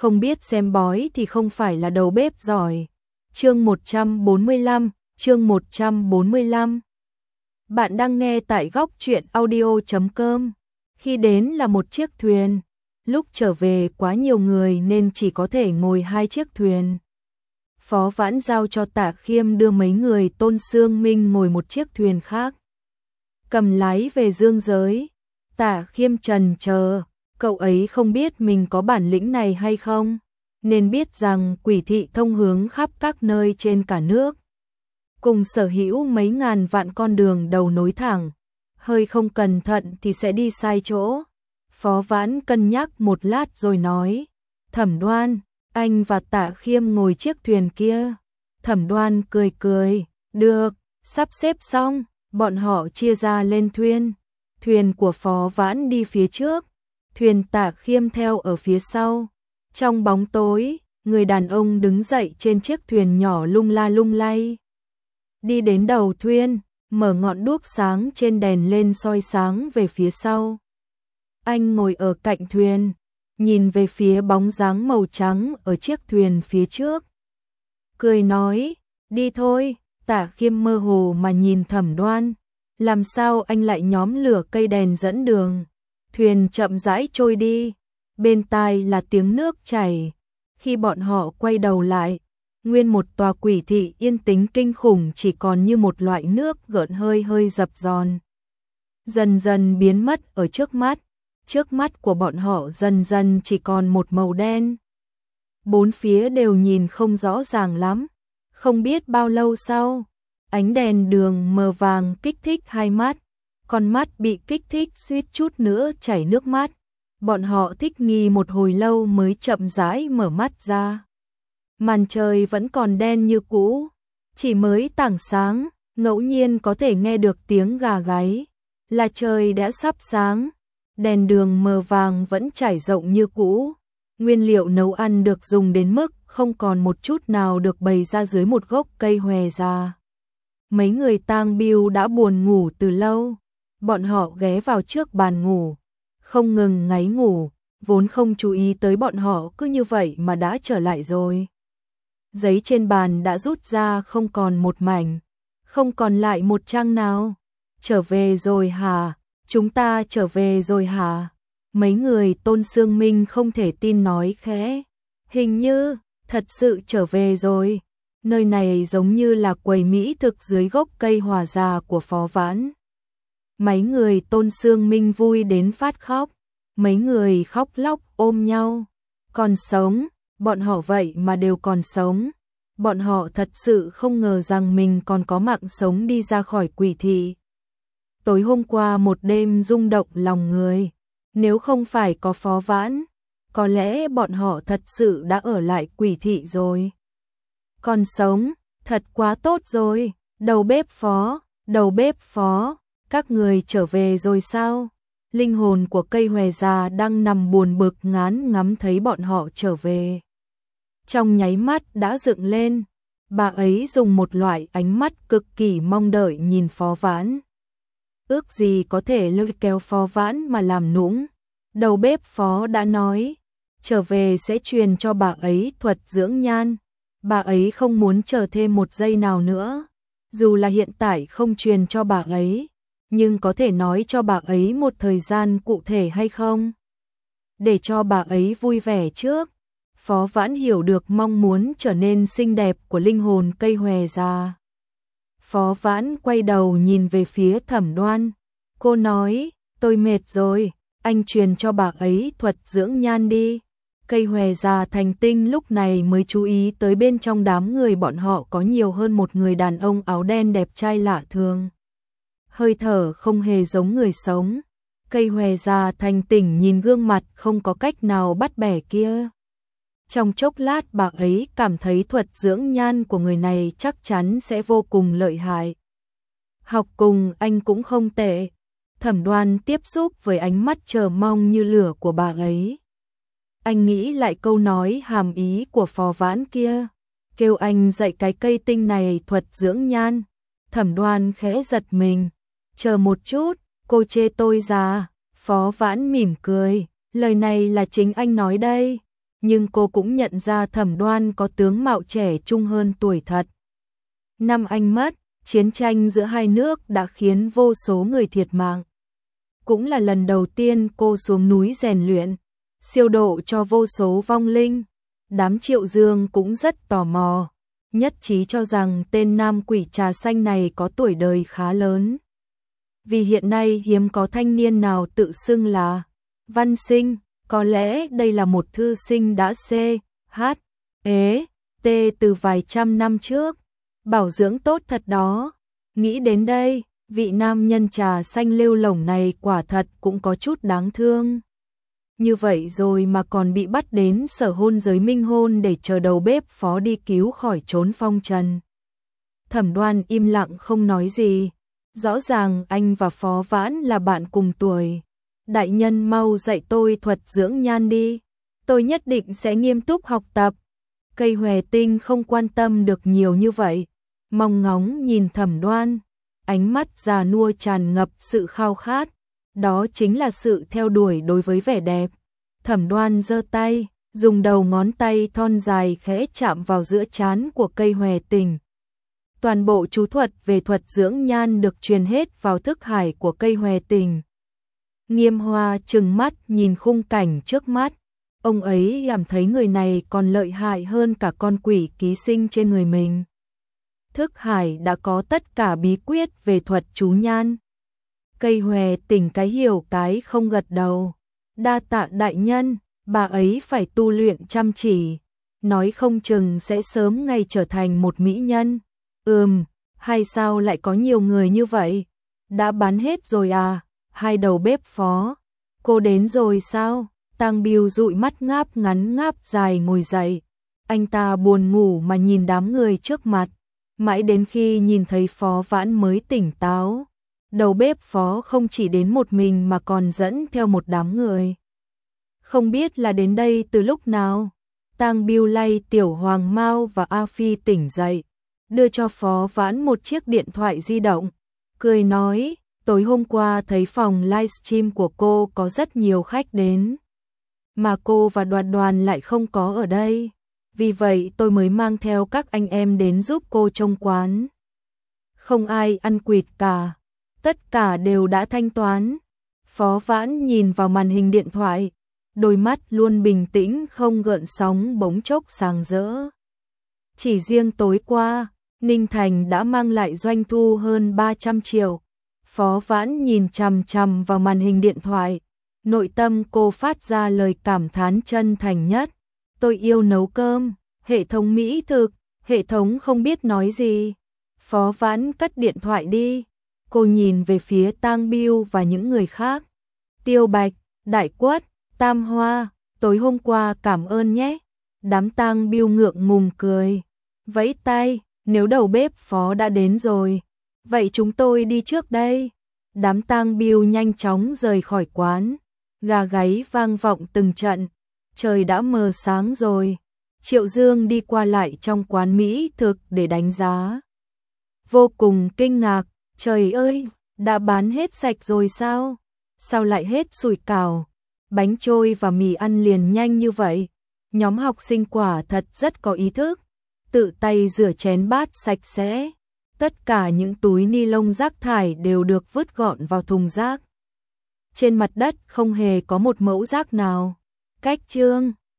không biết xem bói thì không phải là đầu bếp giỏi. Chương 145. Bạn đang nghe tại góc truyện audio.com. Khi đến là một chiếc thuyền, lúc trở về quá nhiều người nên chỉ có thể ngồi 2 chiếc thuyền. Phó Vãn giao cho Tạ Khiêm đưa mấy người Tôn Sương Minh ngồi một chiếc thuyền khác. Cầm lái về dương giới. Tạ Khiêm trần chờ, cậu ấy không biết mình có bản lĩnh này hay không, nên biết rằng quỷ thị thông hướng khắp các nơi trên cả nước, cùng sở hữu mấy ngàn vạn con đường đầu nối thẳng, hơi không cẩn thận thì sẽ đi sai chỗ. Phó Vãn cân nhắc một lát rồi nói, Thẩm Đoan, anh và Tạ Khiêm ngồi chiếc thuyền kia. Thẩm Đoan cười cười, được, sắp xếp xong, bọn họ chia ra lên thuyền. Thuyền của Phó Vãn đi phía trước, thuyền Tạ Khiêm theo ở phía sau. Trong bóng tối, người đàn ông đứng dậy trên chiếc thuyền nhỏ lung la lung lay. Đi đến đầu thuyền, mở ngọn đuốc sáng trên đèn lên soi sáng về phía sau. Anh ngồi ở cạnh thuyền, nhìn về phía bóng dáng màu trắng ở chiếc thuyền phía trước. Cười nói, đi thôi. Tạ Khiêm mơ hồ mà nhìn Thẩm Đoan, làm sao anh lại nhóm lửa cây đèn dẫn đường. Thuyền chậm rãi trôi đi, bên tai là tiếng nước chảy. Khi bọn họ quay đầu lại, nguyên một tòa quỷ thị yên tĩnh kinh khủng chỉ còn như một loại nước gợn hơi hơi dập dòn, dần dần biến mất ở trước mắt. Trước mắt của bọn họ dần dần chỉ còn một màu đen. Bốn phía đều nhìn không rõ ràng lắm. Không biết bao lâu sau, ánh đèn đường mờ vàng kích thích hai mắt. Con mắt bị kích thích suýt chút nữa chảy nước mắt. Bọn họ thích nghi một hồi lâu mới chậm rãi mở mắt ra. Màn trời vẫn còn đen như cũ, chỉ mới tảng sáng, ngẫu nhiên có thể nghe được tiếng gà gáy, là trời đã sắp sáng. Đèn đường mờ vàng vẫn trải rộng như cũ. Nguyên liệu nấu ăn được dùng đến mức không còn một chút nào được bày ra dưới một gốc cây hòe già. Mấy người tang biêu đã buồn ngủ từ lâu. Bọn họ ghé vào trước bàn ngủ, không ngừng ngáy ngủ, vốn không chú ý tới bọn họ cứ như vậy mà đã trở lại rồi. Giấy trên bàn đã rút ra không còn một mảnh, không còn lại một trang nào. Trở về rồi hả? Chúng ta trở về rồi hả? Mấy người Tôn Sương Minh không thể tin nói khẽ. Hình như, thật sự trở về rồi. Nơi này giống như là quầy mỹ thực dưới gốc cây hòa già của Phó Vãn. Mấy người Tôn Sương Minh vui đến phát khóc. Mấy người khóc lóc ôm nhau. Còn sống, bọn họ vậy mà đều còn sống. Bọn họ thật sự không ngờ rằng mình còn có mạng sống đi ra khỏi quỷ thị. Tối hôm qua một đêm rung động lòng người. Nếu không phải có Phó Vãn, có lẽ bọn họ thật sự đã ở lại quỷ thị rồi. Còn sống, thật quá tốt rồi. Đầu bếp Phó, các người trở về rồi sao? Linh hồn của cây hòe già đang nằm buồn bực ngán ngắm thấy bọn họ trở về. Trong nháy mắt đã dựng lên, bà ấy dùng một loại ánh mắt cực kỳ mong đợi nhìn Phó Vãn. Ước gì có thể lôi kéo Phó Vãn mà làm nũng. Đầu bếp Phó đã nói, trở về sẽ truyền cho bà ấy thuật dưỡng nhan. Bà ấy không muốn chờ thêm một giây nào nữa. Dù là hiện tại không truyền cho bà ấy, nhưng có thể nói cho bà ấy một thời gian cụ thể hay không? Để cho bà ấy vui vẻ trước. Phó Vãn hiểu được mong muốn trở nên xinh đẹp của linh hồn cây hòe già. Phó Vãn quay đầu nhìn về phía Thẩm Đoan. Cô nói, tôi mệt rồi, anh truyền cho bà ấy thuật dưỡng nhan đi. Cây hòe già thành tinh lúc này mới chú ý tới bên trong đám người bọn họ có nhiều hơn một người đàn ông áo đen đẹp trai lạ thường. Hơi thở không hề giống người sống. Cây hòe già thành tỉnh nhìn gương mặt không có cách nào bắt bẻ kia. Trong chốc lát bà ấy cảm thấy thuật dưỡng nhan của người này chắc chắn sẽ vô cùng lợi hại. Học cùng anh cũng không tệ. Thẩm Đoan tiếp xúc với ánh mắt chờ mong như lửa của bà ấy. Anh nghĩ lại câu nói hàm ý của Phó Vãn kia, kêu anh dạy cái cây tinh này thuật dưỡng nhan. Thẩm Đoan khẽ giật mình. Chờ một chút, cô chê tôi già. Phó Vãn mỉm cười, lời này là chính anh nói đây. nhưng cô cũng nhận ra Thẩm Đoan có tướng mạo trẻ trung hơn tuổi thật. Năm anh mất, chiến tranh giữa hai nước đã khiến vô số người thiệt mạng. Cũng là lần đầu tiên cô xuống núi rèn luyện, siêu độ cho vô số vong linh. Đám Triệu Dương cũng rất tò mò, nhất trí cho rằng tên nam quỷ trà xanh này có tuổi đời khá lớn. Vì hiện nay hiếm có thanh niên nào tự xưng là văn sinh, có lẽ đây là một thư sinh đã C.H.E.T từ vài trăm năm trước. Bảo dưỡng tốt thật đó. Nghĩ đến đây, vị nam nhân trà xanh lêu lổng này quả thật cũng có chút đáng thương. Như vậy rồi mà còn bị bắt đến sở hôn giới minh hôn để chờ đầu bếp phó đi cứu khỏi chốn phong trần. Thẩm Đoan im lặng không nói gì. Rõ ràng anh và Phó Vãn là bạn cùng tuổi. Đại nhân mau dạy tôi thuật dưỡng nhan đi. Tôi nhất định sẽ nghiêm túc học tập. Cây hòe tinh không quan tâm được nhiều như vậy. Mong ngóng nhìn Thẩm Đoan. Ánh mắt già nua tràn ngập sự khao khát. Đó chính là sự theo đuổi đối với vẻ đẹp. Thẩm Đoan giơ tay, dùng đầu ngón tay thon dài khẽ chạm vào giữa trán của cây hòe tình. Toàn bộ chú thuật về thuật dưỡng nhan được truyền hết vào thức hải của cây hòe tình. Nghiêm Hoa trừng mắt nhìn khung cảnh trước mắt. Ông ấy cảm thấy người này còn lợi hại hơn cả con quỷ ký sinh trên người mình. Thức hải đã có tất cả bí quyết về thuật chú nhan. Cây hòe tình cái hiểu cái không gật đầu. Đa tạ đại nhân, bà ấy phải tu luyện chăm chỉ. Nói không chừng sẽ sớm ngày trở thành một mỹ nhân. Hay sao lại có nhiều người như vậy? Đã bán hết rồi à? Hai đầu bếp phó. Cô đến rồi sao? Tang Biêu dụi mắt ngáp ngắn ngáp dài ngồi dậy. Anh ta buồn ngủ mà nhìn đám người trước mặt. Mãi đến khi nhìn thấy Phó Vãn mới tỉnh táo. Đầu bếp phó không chỉ đến một mình mà còn dẫn theo một đám người. Không biết là đến đây từ lúc nào. Tang Biêu lay Tiểu Hoàng Mao và A Phi tỉnh dậy, đưa cho Phó Vãn một chiếc điện thoại di động, cười nói, tối hôm qua thấy phòng livestream của cô có rất nhiều khách đến, mà cô và Đoàn Đoàn lại không có ở đây, vì vậy tôi mới mang theo các anh em đến giúp cô trông quán. Không ai ăn quỵt cả, tất cả đều đã thanh toán. Phó Vãn nhìn vào màn hình điện thoại, đôi mắt luôn bình tĩnh không gợn sóng bỗng chốc sáng rỡ. Chỉ riêng tối qua, Ninh Thành đã mang lại doanh thu hơn 300 triệu. Phó Vãn nhìn chằm chằm vào màn hình điện thoại, nội tâm cô phát ra lời cảm thán chân thành nhất. Tôi yêu nấu cơm, hệ thống mỹ thực, hệ thống không biết nói gì. Phó Vãn cất điện thoại đi, cô nhìn về phía Tang Biêu và những người khác. Tiêu Bạch, Đại Quất, Tam Hoa, tối hôm qua cảm ơn nhé. Đám Tang Biêu ngượng ngùng cười, vẫy tay, nếu đầu bếp phó đã đến rồi, vậy chúng tôi đi trước đây. Đám Tang Biêu nhanh chóng rời khỏi quán, gà gáy vang vọng từng trận, trời đã mờ sáng rồi. Triệu Dương đi qua lại trong quán mỹ thực để đánh giá. Vô cùng kinh ngạc, trời ơi, đã bán hết sạch rồi sao? Sao lại hết sủi cảo, bánh trôi và mì ăn liền nhanh như vậy? Nhóm học sinh quả thật rất có ý thức, tự tay rửa chén bát sạch sẽ. Tất cả những túi ni lông rác thải đều được vứt gọn vào thùng rác. Trên mặt đất không hề có một mẫu rác nào. Cách chương